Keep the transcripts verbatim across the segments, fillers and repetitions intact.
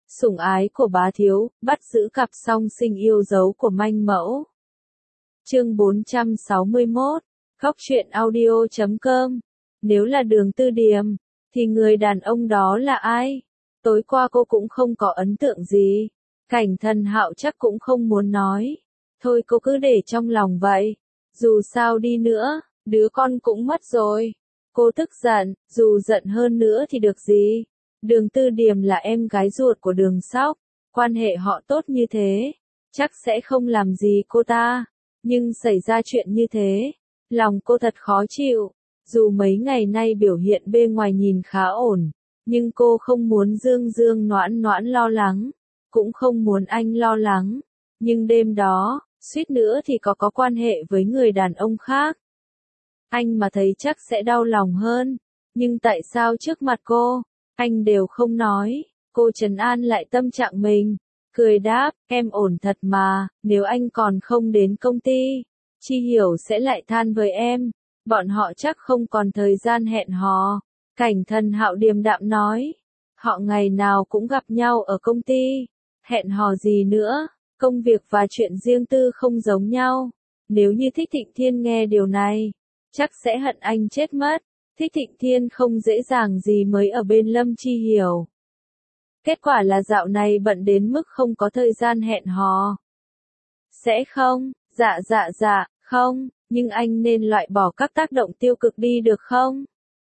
Sủng ái của bá thiếu, bắt giữ cặp song sinh yêu dấu của manh mẫu. Chương bốn trăm sáu mươi mốt, Khóc Chuyện Audio chấm com. Nếu là Đường Tư Điềm, thì người đàn ông đó là ai? Tối qua cô cũng không có ấn tượng gì. Cảnh Thần Hạo chắc cũng không muốn nói. Thôi cô cứ để trong lòng vậy. Dù sao đi nữa, đứa con cũng mất rồi. Cô tức giận, dù giận hơn nữa thì được gì. Đường Tư Điềm là em gái ruột của Đường Sóc, quan hệ họ tốt như thế, chắc sẽ không làm gì cô ta. Nhưng xảy ra chuyện như thế, lòng cô thật khó chịu. Dù mấy ngày nay biểu hiện bên ngoài nhìn khá ổn, nhưng cô không muốn Dương Dương Noãn Noãn lo lắng, cũng không muốn anh lo lắng. Nhưng đêm đó, suýt nữa thì có có quan hệ với người đàn ông khác. Anh mà thấy chắc sẽ đau lòng hơn, nhưng tại sao trước mặt cô, anh đều không nói. Cô trấn an lại tâm trạng mình, cười đáp, em ổn thật mà, nếu anh còn không đến công ty, Chi Hiểu sẽ lại than với em, bọn họ chắc không còn thời gian hẹn hò. Cảnh Thần Hạo điềm đạm nói, họ ngày nào cũng gặp nhau ở công ty, hẹn hò gì nữa, công việc và chuyện riêng tư không giống nhau. Nếu như Thích Thịnh Thiên nghe điều này, chắc sẽ hận anh chết mất. Thích Thịnh Thiên không dễ dàng gì mới ở bên Lâm Chi Hiểu. Kết quả là dạo này bận đến mức không có thời gian hẹn hò. Sẽ không, dạ dạ dạ, không, nhưng anh nên loại bỏ các tác động tiêu cực đi được không?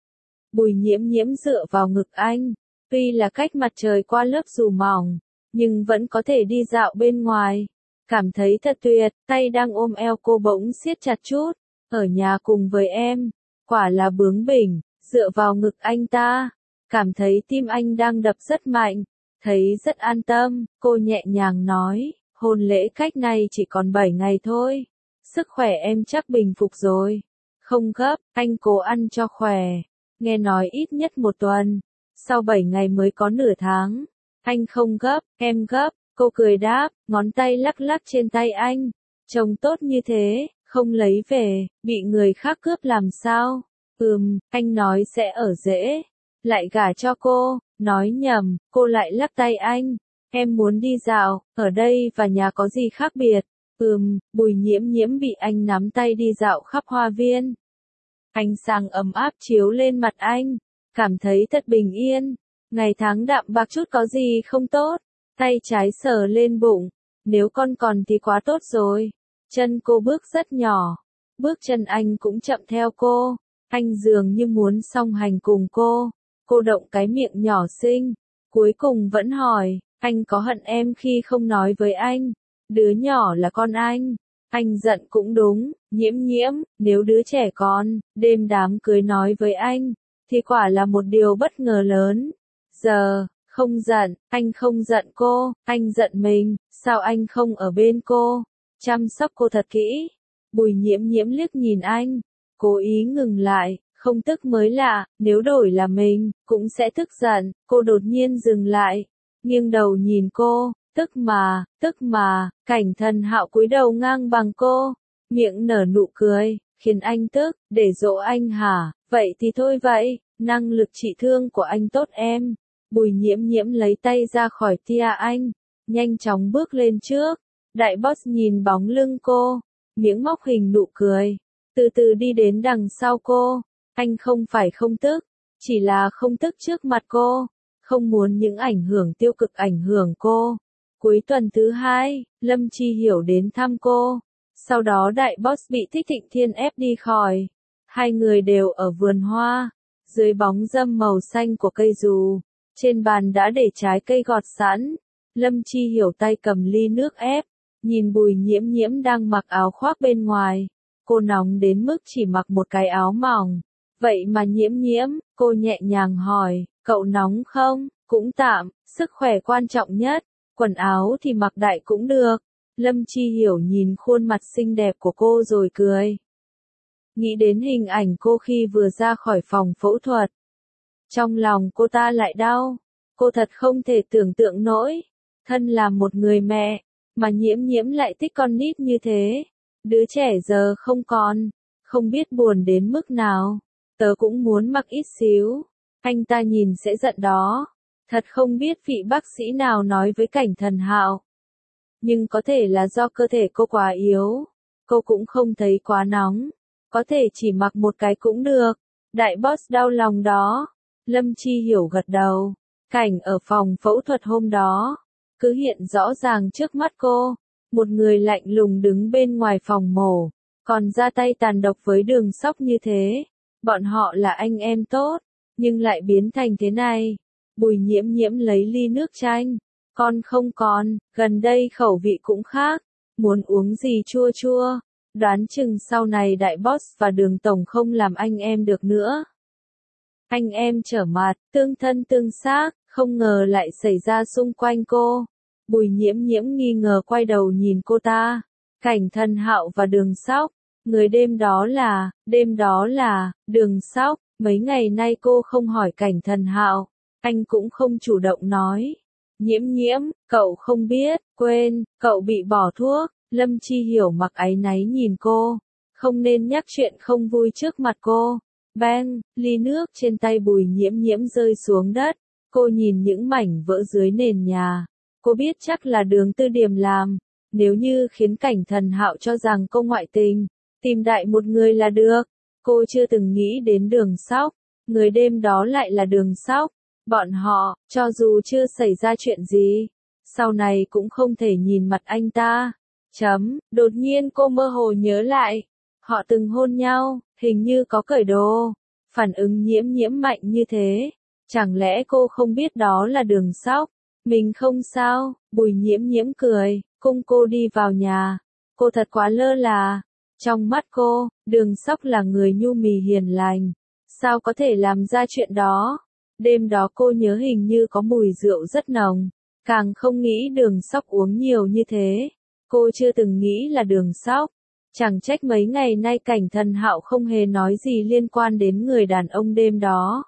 Bùi Nhiễm Nhiễm dựa vào ngực anh, tuy là cách mặt trời qua lớp dù mỏng, nhưng vẫn có thể đi dạo bên ngoài. Cảm thấy thật tuyệt, tay đang ôm eo cô bỗng siết chặt chút, ở nhà cùng với em. Quả là bướng bỉnh, dựa vào ngực anh ta, cảm thấy tim anh đang đập rất mạnh, thấy rất an tâm, cô nhẹ nhàng nói, hôn lễ cách này chỉ còn bảy ngày thôi, sức khỏe em chắc bình phục rồi, không gấp, anh cố ăn cho khỏe, nghe nói ít nhất một tuần, sau bảy ngày mới có nửa tháng, anh không gấp, em gấp, cô cười đáp, ngón tay lắc lắc trên tay anh, trông tốt như thế. Không lấy về, bị người khác cướp làm sao? Ừm, anh nói sẽ ở dễ. Lại gả cho cô, nói nhầm, cô lại lắc tay anh. Em muốn đi dạo, ở đây và nhà có gì khác biệt? Ừm, Bùi Nhiễm Nhiễm bị anh nắm tay đi dạo khắp hoa viên. Ánh sáng ấm áp chiếu lên mặt anh, cảm thấy thật bình yên. Ngày tháng đạm bạc chút có gì không tốt? Tay trái sờ lên bụng, nếu con còn thì quá tốt rồi. Chân cô bước rất nhỏ, bước chân anh cũng chậm theo cô, anh dường như muốn song hành cùng cô, cô động cái miệng nhỏ xinh, cuối cùng vẫn hỏi, anh có hận em khi không nói với anh, đứa nhỏ là con anh, anh giận cũng đúng, Nhiễm Nhiễm, nếu đứa trẻ con, đêm đám cưới nói với anh, thì quả là một điều bất ngờ lớn, giờ, không giận, anh không giận cô, anh giận mình, sao anh không ở bên cô? Chăm sóc cô thật kỹ. Bùi Nhiễm Nhiễm liếc nhìn anh, cố ý ngừng lại, không tức mới lạ, nếu đổi là mình, cũng sẽ tức giận. Cô đột nhiên dừng lại, nghiêng đầu nhìn cô, tức mà, tức mà. Cảnh Thần Hạo cúi đầu ngang bằng cô, miệng nở nụ cười, khiến anh tức, để dỗ anh hả? Vậy thì thôi vậy, năng lực trị thương của anh tốt em. Bùi Nhiễm Nhiễm lấy tay ra khỏi tia anh, nhanh chóng bước lên trước. Đại boss nhìn bóng lưng cô, miếng móc hình nụ cười, từ từ đi đến đằng sau cô. Anh không phải không tức, chỉ là không tức trước mặt cô, không muốn những ảnh hưởng tiêu cực ảnh hưởng cô. Cuối tuần thứ hai, Lâm Chi Hiểu đến thăm cô, sau đó đại boss bị Thích Thịnh Thiên ép đi khỏi. Hai người đều ở vườn hoa, dưới bóng râm màu xanh của cây dù, trên bàn đã để trái cây gọt sẵn. Lâm Chi Hiểu tay cầm ly nước ép, nhìn Bùi Nhiễm Nhiễm đang mặc áo khoác bên ngoài, cô nóng đến mức chỉ mặc một cái áo mỏng. Vậy mà Nhiễm Nhiễm, cô nhẹ nhàng hỏi, cậu nóng không? Cũng tạm, sức khỏe quan trọng nhất, quần áo thì mặc đại cũng được. Lâm Chi Hiểu nhìn khuôn mặt xinh đẹp của cô rồi cười. Nghĩ đến hình ảnh cô khi vừa ra khỏi phòng phẫu thuật. Trong lòng cô ta lại đau, cô thật không thể tưởng tượng nổi, thân là một người mẹ, mà Nhiễm Nhiễm lại thích con nít như thế. Đứa trẻ giờ không còn, không biết buồn đến mức nào. Tớ cũng muốn mặc ít xíu. Anh ta nhìn sẽ giận đó. Thật không biết vị bác sĩ nào nói với Cảnh Thần Hạo. Nhưng có thể là do cơ thể cô quá yếu. Cô cũng không thấy quá nóng. Có thể chỉ mặc một cái cũng được. Đại boss đau lòng đó. Lâm Chi Hiểu gật đầu. Cảnh ở phòng phẫu thuật hôm đó. Cứ hiện rõ ràng trước mắt cô. Một người lạnh lùng đứng bên ngoài phòng mổ. Còn ra tay tàn độc với Đường Sóc như thế. Bọn họ là anh em tốt. Nhưng lại biến thành thế này. Bùi Nhiễm Nhiễm lấy ly nước chanh. Con không còn, gần đây khẩu vị cũng khác. Muốn uống gì chua chua. Đoán chừng sau này đại boss và Đường tổng không làm anh em được nữa. Anh em trở mặt, tương thân tương xác, không ngờ lại xảy ra xung quanh cô. Bùi Nhiễm Nhiễm nghi ngờ quay đầu nhìn cô ta. Cảnh Thần Hạo và Đường Sóc. Người đêm đó là, đêm đó là, Đường Sóc. Mấy ngày nay cô không hỏi Cảnh Thần Hạo. Anh cũng không chủ động nói. Nhiễm Nhiễm, cậu không biết, quên, cậu bị bỏ thuốc. Lâm Chi Hiểu mặc áy náy nhìn cô. Không nên nhắc chuyện không vui trước mặt cô. Bang, ly nước trên tay Bùi Nhiễm Nhiễm rơi xuống đất. Cô nhìn những mảnh vỡ dưới nền nhà. Cô biết chắc là Đường Tư Điểm làm. Nếu như khiến Cảnh Thần Hạo cho rằng cô ngoại tình, tìm đại một người là được. Cô chưa từng nghĩ đến Đường Sóc. Người đêm đó lại là Đường Sóc. Bọn họ, cho dù chưa xảy ra chuyện gì, sau này cũng không thể nhìn mặt anh ta. Chấm, đột nhiên cô mơ hồ nhớ lại. Họ từng hôn nhau, hình như có cởi đồ. Phản ứng Nhiễm Nhiễm mạnh như thế. Chẳng lẽ cô không biết đó là Đường Sóc? Mình không sao, Bùi Nhiễm Nhiễm cười, cung cô đi vào nhà. Cô thật quá lơ là. Trong mắt cô, Đường Sóc là người nhu mì hiền lành. Sao có thể làm ra chuyện đó? Đêm đó cô nhớ hình như có mùi rượu rất nồng. Càng không nghĩ Đường Sóc uống nhiều như thế. Cô chưa từng nghĩ là Đường Sóc. Chẳng trách mấy ngày nay Cảnh Thần Hạo không hề nói gì liên quan đến người đàn ông đêm đó.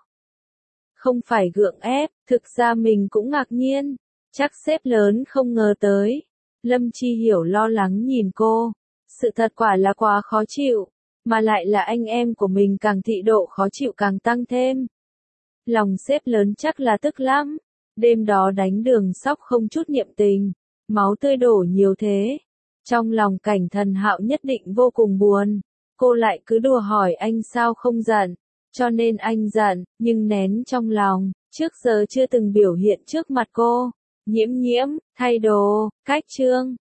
Không phải gượng ép, thực ra mình cũng ngạc nhiên. Chắc sếp lớn không ngờ tới. Lâm Chi Hiểu lo lắng nhìn cô. Sự thật quả là quá khó chịu. Mà lại là anh em của mình, càng thị độ khó chịu càng tăng thêm. Lòng sếp lớn chắc là tức lắm. Đêm đó đánh Đường Sóc không chút niệm tình. Máu tươi đổ nhiều thế. Trong lòng Cảnh Thần Hạo nhất định vô cùng buồn. Cô lại cứ đùa hỏi anh sao không giận. Cho nên anh giận, nhưng nén trong lòng. Trước giờ chưa từng biểu hiện trước mặt cô. Nhiễm Nhiễm, thay đồ, cách trương.